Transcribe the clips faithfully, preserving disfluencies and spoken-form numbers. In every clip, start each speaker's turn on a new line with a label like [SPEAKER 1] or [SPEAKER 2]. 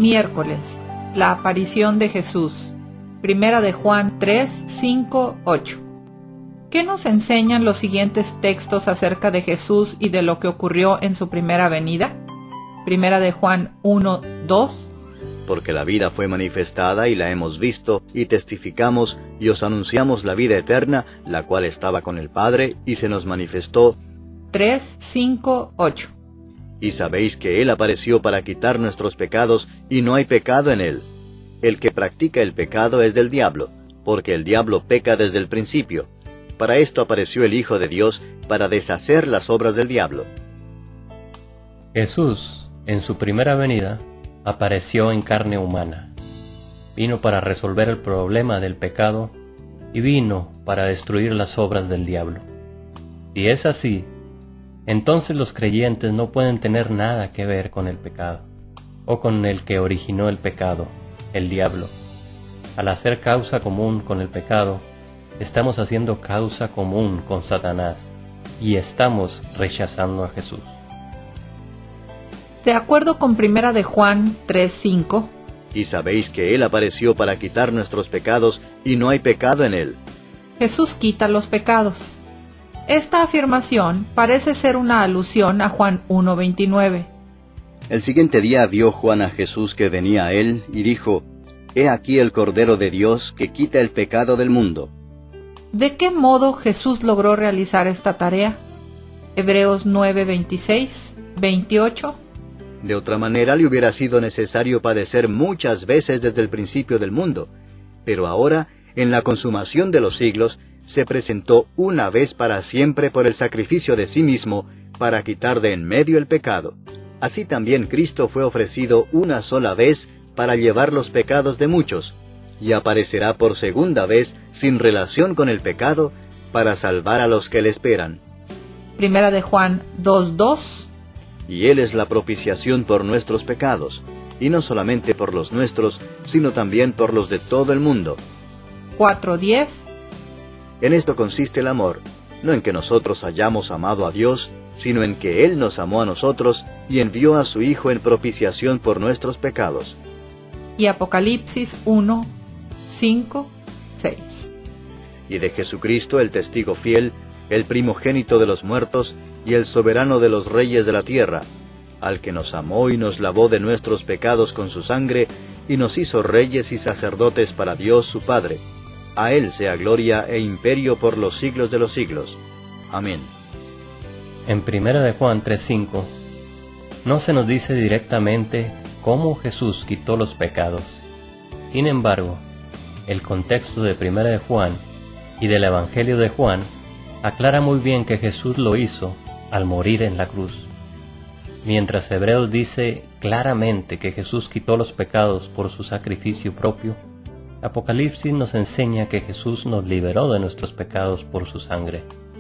[SPEAKER 1] Miércoles, la aparición de Jesús. Primera de Juan tres, cinco, ocho. ¿Qué nos enseñan los siguientes textos acerca de Jesús y de lo que ocurrió en su primera venida? Primera de Juan uno, dos.
[SPEAKER 2] Porque la vida fue manifestada y la hemos visto, y testificamos, y os anunciamos la vida eterna, la cual estaba con el Padre, y se nos manifestó.
[SPEAKER 1] tres, cinco, ocho.
[SPEAKER 2] Y sabéis que Él apareció para quitar nuestros pecados, y no hay pecado en Él. El que practica el pecado es del diablo, porque el diablo peca desde el principio. Para esto apareció el Hijo de Dios, para deshacer las obras del diablo.
[SPEAKER 3] Jesús, en su primera venida, apareció en carne humana. Vino para resolver el problema del pecado y vino para destruir las obras del diablo. Si es así, entonces los creyentes no pueden tener nada que ver con el pecado, o con el que originó el pecado, el diablo. Al hacer causa común con el pecado, estamos haciendo causa común con Satanás, y estamos rechazando a Jesús.
[SPEAKER 1] De acuerdo con Primera de Juan tres, cinco.
[SPEAKER 2] Y sabéis que Él apareció para quitar nuestros pecados, y no hay pecado en Él.
[SPEAKER 1] Jesús quita los pecados. Esta afirmación parece ser una alusión a Juan uno, veintinueve.
[SPEAKER 2] El siguiente día vio Juan a Jesús que venía a él, y dijo, He aquí el Cordero de Dios que quita el pecado del mundo.
[SPEAKER 1] ¿De qué modo Jesús logró realizar esta tarea? Hebreos nueve, veintiséis, veintiocho.
[SPEAKER 2] De otra manera le hubiera sido necesario padecer muchas veces desde el principio del mundo, pero ahora, en la consumación de los siglos, se presentó una vez para siempre por el sacrificio de sí mismo, para quitar de en medio el pecado. Así también Cristo fue ofrecido una sola vez para llevar los pecados de muchos, y aparecerá por segunda vez sin relación con el pecado, para salvar a los que le esperan.
[SPEAKER 1] Primera de Juan dos, dos.
[SPEAKER 2] Y Él es la propiciación por nuestros pecados, y no solamente por los nuestros, sino también por los de todo el mundo.
[SPEAKER 1] cuatro, diez.
[SPEAKER 2] En esto consiste el amor, no en que nosotros hayamos amado a Dios, sino en que Él nos amó a nosotros y envió a su Hijo en propiciación por nuestros pecados.
[SPEAKER 1] Y Apocalipsis uno, cinco, seis.
[SPEAKER 2] Y de Jesucristo el testigo fiel, el primogénito de los muertos y el soberano de los reyes de la tierra, al que nos amó y nos lavó de nuestros pecados con su sangre, y nos hizo reyes y sacerdotes para Dios su Padre. A Él sea gloria e imperio por los siglos de los siglos. Amén.
[SPEAKER 3] En Primera de Juan tres, cinco, no se nos dice directamente cómo Jesús quitó los pecados. Sin embargo, el contexto de Primera de Juan y del Evangelio de Juan aclara muy bien que Jesús lo hizo al morir en la cruz. Mientras Hebreos dice claramente que Jesús quitó los pecados por su sacrificio propio, Apocalipsis nos enseña que Jesús nos liberó de nuestros pecados por su sangre.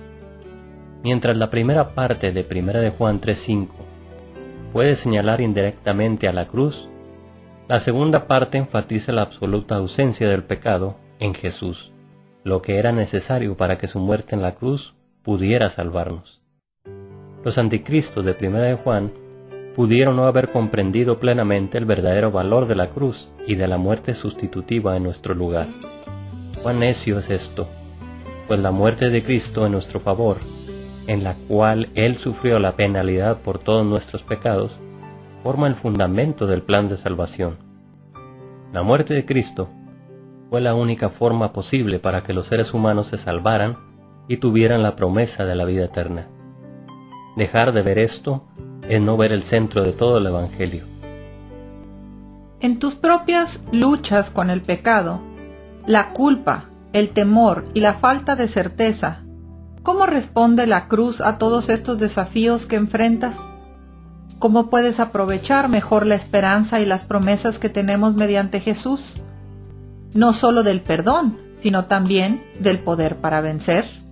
[SPEAKER 3] Mientras la primera parte de Primera de Juan tres, cinco puede señalar indirectamente a la cruz, la segunda parte enfatiza la absoluta ausencia del pecado en Jesús, lo que era necesario para que su muerte en la cruz pudiera salvarnos. Los anticristos de Primera de Juan pudieron no haber comprendido plenamente el verdadero valor de la cruz y de la muerte sustitutiva en nuestro lugar. ¿Cuán necio es esto? Pues la muerte de Cristo en nuestro favor, en la cual Él sufrió la penalidad por todos nuestros pecados, forma el fundamento del plan de salvación. La muerte de Cristo fue la única forma posible para que los seres humanos se salvaran y tuvieran la promesa de la vida eterna. Dejar de ver esto es no ver el centro de todo el Evangelio.
[SPEAKER 1] En tus propias luchas con el pecado, la culpa, el temor y la falta de certeza, ¿cómo responde la cruz a todos estos desafíos que enfrentas? ¿Cómo puedes aprovechar mejor la esperanza y las promesas que tenemos mediante Jesús? No solo del perdón, sino también del poder para vencer.